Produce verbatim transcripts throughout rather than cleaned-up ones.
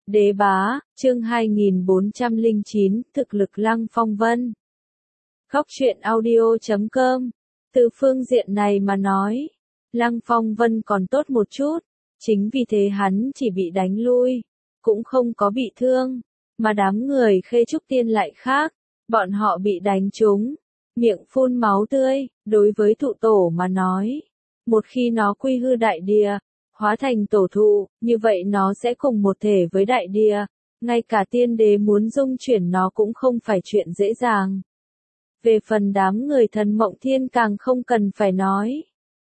Đế bá, chương hai nghìn bốn trăm lẻ chín, thực lực Lăng Phong Vân. Góc truyện audio chấm com. Từ phương diện này mà nói, Lăng Phong Vân còn tốt một chút, chính vì thế hắn chỉ bị đánh lui, cũng không có bị thương, mà đám người Khê Trúc Tiên lại khác, bọn họ bị đánh trúng, miệng phun máu tươi, đối với thụ tổ mà nói, một khi nó quy hư đại địa, hóa thành tổ thụ, như vậy nó sẽ cùng một thể với đại địa, ngay cả tiên đế muốn dung chuyển nó cũng không phải chuyện dễ dàng. Về phần đám người Thần Mộng Thiên càng không cần phải nói.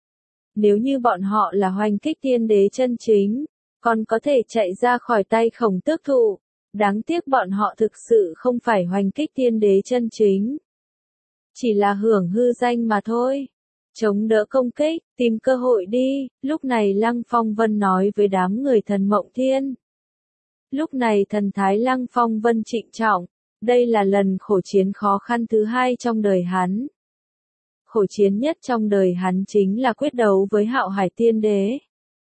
Nếu như bọn họ là hoành kích tiên đế chân chính, còn có thể chạy ra khỏi tay Khổng Tước Thụ, đáng tiếc bọn họ thực sự không phải hoành kích tiên đế chân chính. Chỉ là hưởng hư danh mà thôi. Chống đỡ công kích, tìm cơ hội đi, lúc này Lăng Phong Vân nói với đám người Thần Mộng Thiên. Lúc này thần thái Lăng Phong Vân trịnh trọng, đây là lần khổ chiến khó khăn thứ hai trong đời hắn. Khổ chiến nhất trong đời hắn chính là quyết đấu với Hạo Hải Tiên Đế.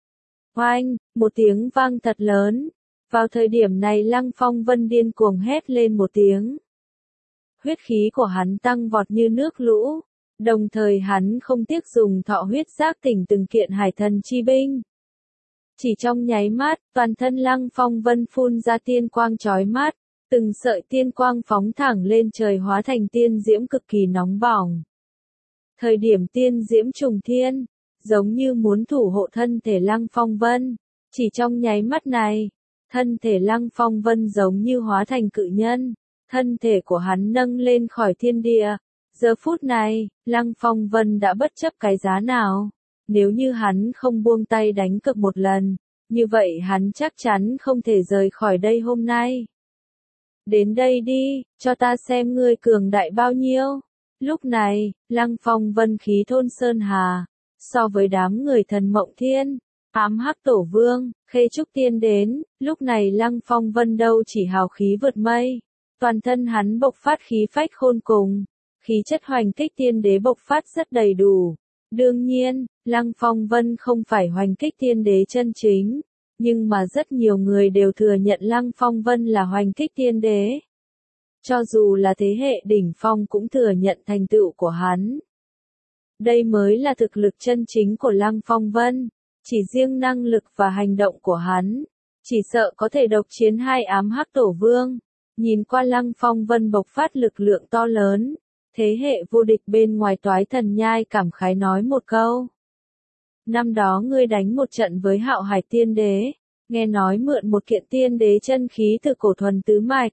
Oanh, một tiếng vang thật lớn, vào thời điểm này Lăng Phong Vân điên cuồng hét lên một tiếng. Huyết khí của hắn tăng vọt như nước lũ. Đồng thời hắn không tiếc dùng thọ huyết giác tỉnh từng kiện hải thần chi binh. Chỉ trong nháy mắt, toàn thân Lăng Phong Vân phun ra tiên quang chói mắt, từng sợi tiên quang phóng thẳng lên trời hóa thành tiên diễm cực kỳ nóng bỏng. Thời điểm tiên diễm trùng thiên, giống như muốn thủ hộ thân thể Lăng Phong Vân, chỉ trong nháy mắt này, thân thể Lăng Phong Vân giống như hóa thành cự nhân, thân thể của hắn nâng lên khỏi thiên địa. Giờ phút này, Lăng Phong Vân đã bất chấp cái giá nào. Nếu như hắn không buông tay đánh cược một lần, như vậy hắn chắc chắn không thể rời khỏi đây hôm nay. Đến đây đi, cho ta xem ngươi cường đại bao nhiêu. Lúc này, Lăng Phong Vân khí thôn sơn hà, so với đám người Thần Mộng Thiên, ám hắc tổ vương, Khê Trúc Tiên đến, lúc này Lăng Phong Vân đâu chỉ hào khí vượt mây, toàn thân hắn bộc phát khí phách khôn cùng. Khí chất hoành kích tiên đế bộc phát rất đầy đủ. Đương nhiên, Lăng Phong Vân không phải hoành kích tiên đế chân chính, nhưng mà rất nhiều người đều thừa nhận Lăng Phong Vân là hoành kích tiên đế. Cho dù là thế hệ đỉnh phong cũng thừa nhận thành tựu của hắn. Đây mới là thực lực chân chính của Lăng Phong Vân, chỉ riêng năng lực và hành động của hắn, chỉ sợ có thể độc chiến hai ám hắc tổ vương. Nhìn qua Lăng Phong Vân bộc phát lực lượng to lớn. Thế hệ vô địch bên ngoài Toái Thần Nhai cảm khái nói một câu. Năm đó ngươi đánh một trận với Hạo Hải Tiên Đế, nghe nói mượn một kiện tiên đế chân khí từ cổ thuần tứ mạch.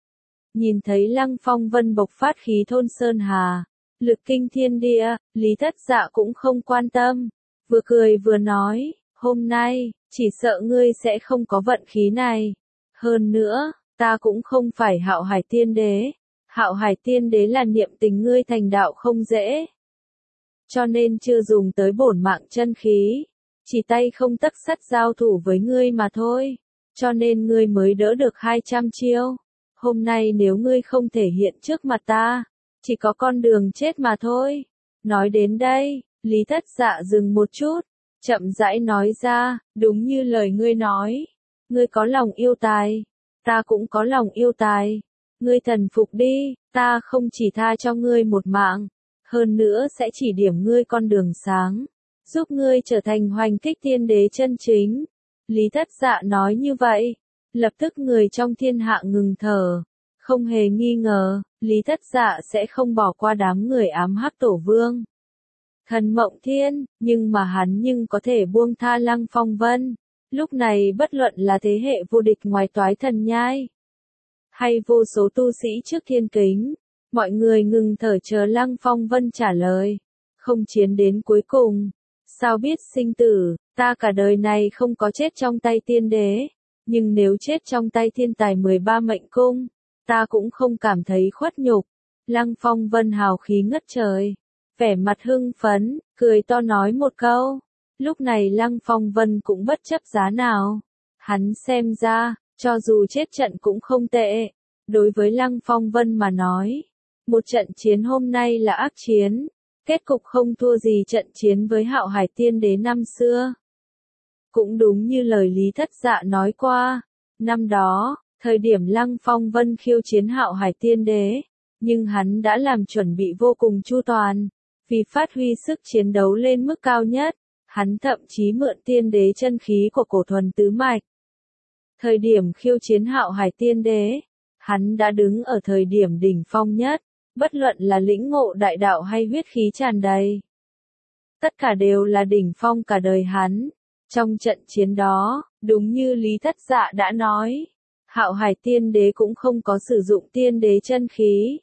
Nhìn thấy Lăng Phong Vân bộc phát khí thôn sơn hà, lực kinh thiên địa, Lý Thất Dạ cũng không quan tâm, vừa cười vừa nói, hôm nay, chỉ sợ ngươi sẽ không có vận khí này. Hơn nữa, ta cũng không phải Hạo Hải Tiên Đế. Hạo Hải Tiên Đế là niệm tình ngươi thành đạo không dễ. Cho nên chưa dùng tới bổn mạng chân khí. Chỉ tay không tấc sắt giao thủ với ngươi mà thôi. Cho nên ngươi mới đỡ được hai trăm chiêu. Hôm nay nếu ngươi không thể hiện trước mặt ta, chỉ có con đường chết mà thôi. Nói đến đây, Lý Thất Dạ dừng một chút, chậm rãi nói ra, đúng như lời ngươi nói. Ngươi có lòng yêu tài, ta cũng có lòng yêu tài. Ngươi thần phục đi, ta không chỉ tha cho ngươi một mạng, hơn nữa sẽ chỉ điểm ngươi con đường sáng, giúp ngươi trở thành hoành kích tiên đế chân chính. Lý Thất Dạ nói như vậy, lập tức người trong thiên hạ ngừng thở, không hề nghi ngờ, Lý Thất Dạ sẽ không bỏ qua đám người ám hắc tổ vương. Thần Mộng Thiên, nhưng mà hắn nhưng có thể buông tha Lăng Phong Vân, lúc này bất luận là thế hệ vô địch ngoài Toái Thần Nhai. Hay vô số tu sĩ trước thiên kính, mọi người ngừng thở chờ Lăng Phong Vân trả lời. Không chiến đến cuối cùng, sao biết sinh tử, ta cả đời này không có chết trong tay tiên đế, nhưng nếu chết trong tay thiên tài mười ba mệnh cung, ta cũng không cảm thấy khuất nhục. Lăng Phong Vân hào khí ngất trời, vẻ mặt hưng phấn, cười to nói một câu. Lúc này Lăng Phong Vân cũng bất chấp giá nào, hắn xem ra, cho dù chết trận cũng không tệ. Đối với Lăng Phong Vân mà nói, một trận chiến hôm nay là ác chiến, kết cục không thua gì trận chiến với Hạo Hải Tiên Đế năm xưa. Cũng đúng như lời Lý Thất Dạ nói qua, Năm đó, thời điểm Lăng Phong Vân khiêu chiến Hạo Hải Tiên Đế, nhưng hắn đã làm chuẩn bị vô cùng chu toàn, vì phát huy sức chiến đấu lên mức cao nhất, hắn thậm chí mượn tiên đế chân khí của cổ thuần tứ mạch. Thời điểm khiêu chiến Hạo Hải Tiên Đế, hắn đã đứng ở thời điểm đỉnh phong nhất, bất luận là lĩnh ngộ đại đạo hay huyết khí tràn đầy. Tất cả đều là đỉnh phong cả đời hắn. Trong trận chiến đó, đúng như Lý Thất Dạ đã nói, Hạo Hải Tiên Đế cũng không có sử dụng tiên đế chân khí,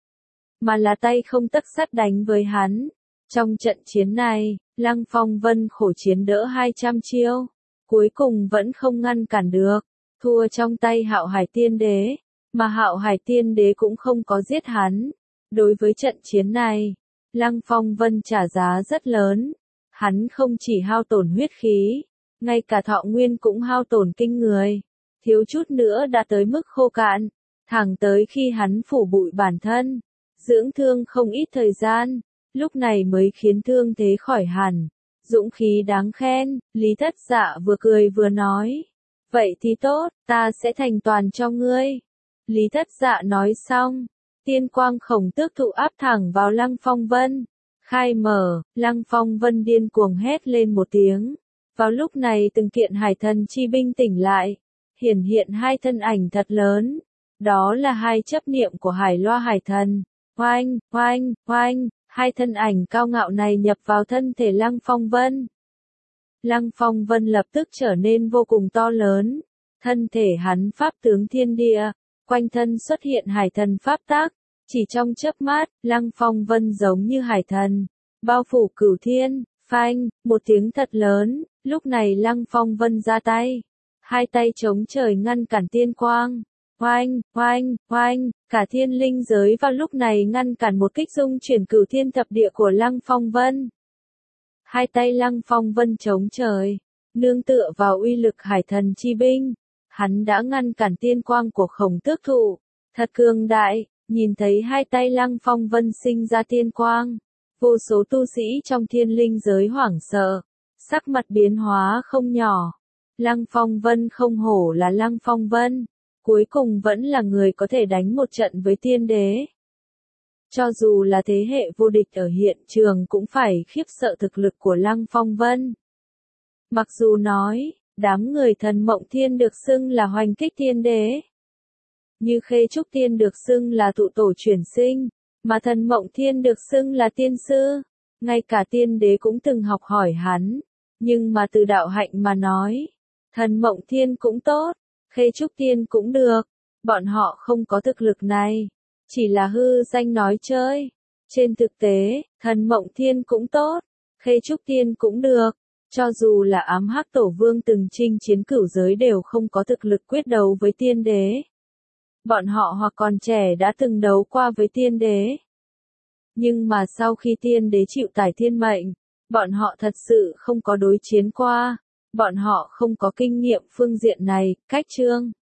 mà là tay không tấc sắt đánh với hắn. Trong trận chiến này, Lăng Phong Vân khổ chiến đỡ hai trăm chiêu, cuối cùng vẫn không ngăn cản được, thua trong tay Hạo Hải Tiên Đế, mà Hạo Hải Tiên Đế cũng không có giết hắn. Đối với trận chiến này, Lăng Phong Vân trả giá rất lớn, hắn không chỉ hao tổn huyết khí, ngay cả thọ nguyên cũng hao tổn kinh người, thiếu chút nữa đã tới mức khô cạn, thẳng tới khi hắn phủ bụi bản thân, dưỡng thương không ít thời gian, lúc này mới khiến thương thế khỏi hẳn. Dũng khí đáng khen, Lý Thất Dạ vừa cười vừa nói. Vậy thì tốt, ta sẽ thành toàn cho ngươi. Lý Thất Dạ nói xong, tiên quang khổng tước thụ áp thẳng vào Lăng Phong Vân. Khai mở, Lăng Phong Vân điên cuồng hét lên một tiếng. Vào lúc này từng kiện hải thần chi binh tỉnh lại, hiển hiện hai thân ảnh thật lớn. Đó là hai chấp niệm của hải loa hải thần. Oanh, oanh, oanh, hai thân ảnh cao ngạo này nhập vào thân thể Lăng Phong Vân. Lăng Phong Vân lập tức trở nên vô cùng to lớn. Thân thể hắn pháp tướng thiên địa, quanh thân xuất hiện hải thần pháp tác. Chỉ trong chớp mắt, Lăng Phong Vân giống như hải thần, bao phủ cửu thiên. Phanh, một tiếng thật lớn, lúc này Lăng Phong Vân ra tay. Hai tay chống trời ngăn cản tiên quang. Oanh, oanh, oanh, cả thiên linh giới vào lúc này ngăn cản một kích dung chuyển cửu thiên thập địa của Lăng Phong Vân. Hai tay Lăng Phong Vân chống trời, nương tựa vào uy lực hải thần chi binh, hắn đã ngăn cản tiên quang của khổng tước thụ, thật cường đại. Nhìn thấy hai tay Lăng Phong Vân sinh ra tiên quang, vô số tu sĩ trong thiên linh giới hoảng sợ, sắc mặt biến hóa không nhỏ. Lăng Phong Vân không hổ là Lăng Phong Vân, cuối cùng vẫn là người có thể đánh một trận với tiên đế. Cho dù là thế hệ vô địch ở hiện trường cũng phải khiếp sợ thực lực của Lăng Phong Vân. Mặc dù nói, đám người Thần Mộng Thiên được xưng là hoành kích tiên đế, như Khê Trúc Tiên được xưng là tụ tổ chuyển sinh, mà Thần Mộng Thiên được xưng là tiên sư, ngay cả tiên đế cũng từng học hỏi hắn, nhưng mà từ đạo hạnh mà nói, Thần Mộng Thiên cũng tốt, Khê Trúc Tiên cũng được, bọn họ không có thực lực này, chỉ là hư danh nói chơi. Trên thực tế, Thần Mộng Thiên cũng tốt, Khê Trúc Tiên cũng được, cho dù là Ám Hắc Tổ Vương từng chinh chiến cửu giới đều không có thực lực quyết đấu với tiên đế. Bọn họ hoặc còn trẻ đã từng đấu qua với tiên đế. Nhưng mà sau khi tiên đế chịu tải thiên mệnh, bọn họ thật sự không có đối chiến qua, bọn họ không có kinh nghiệm phương diện này. Cách chương